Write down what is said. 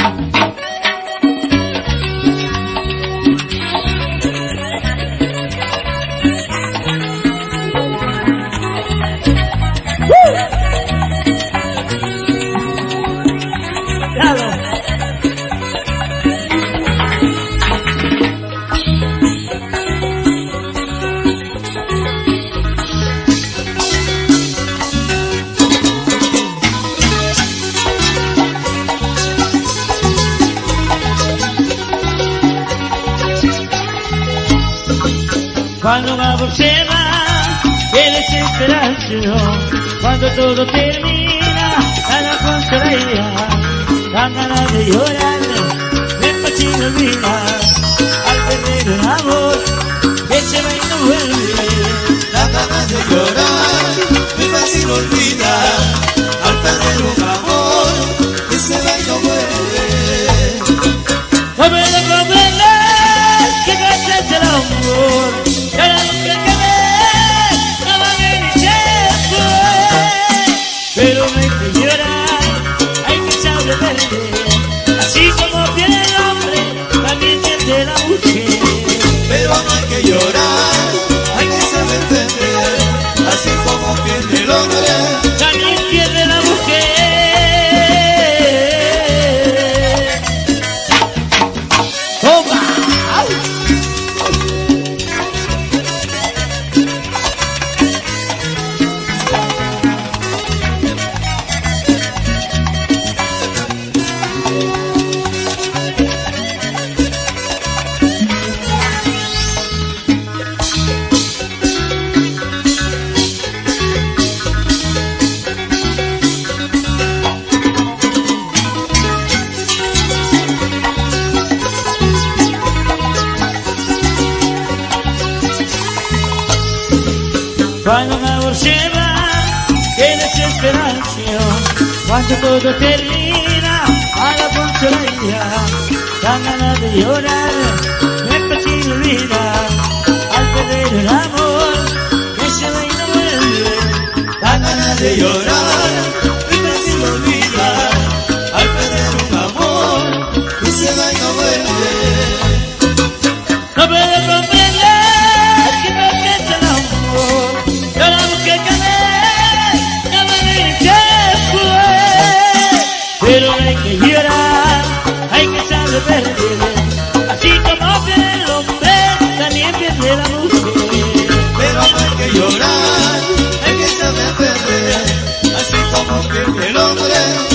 Cuando un amor se va, qué desesperación. Cuando todo termina, nada consolaría. Dan ganas de llorar, me fascina olvidar. Al perder un amor, que se va y no vuelve. Dan ganas de llorar, me fascina olvidar. Al perder un amor, que se va y no vuelve. No puedo comprender que clase es el amor. Pero no hay que llorar, hay que saber perder. Así como tiene el hombre, también tiene la mujer. Pero no hay que llorar, hay que saber perder. Así como tiene el hombre, también tiene la mujer. ¡Toma! Cuando un amor se va, qué desesperación. Cuando todo termina, a la consolaría. Dan ganas de llorar, me es fácil olvidar. Al perder un amor, que se va y no vuelve. dan ganas de llorar, me es fácil olvidar. Al perder un amor, que se va y no vuelve. No puedo comprender que no es el amor. Yo la busqué no me dice fue. Pero hay que llorar, hay que saber perder. Así como pierde el hombre, también pierde la mujer. Pero no hay que llorar, hay que saber perder. Así como pierde el hombre,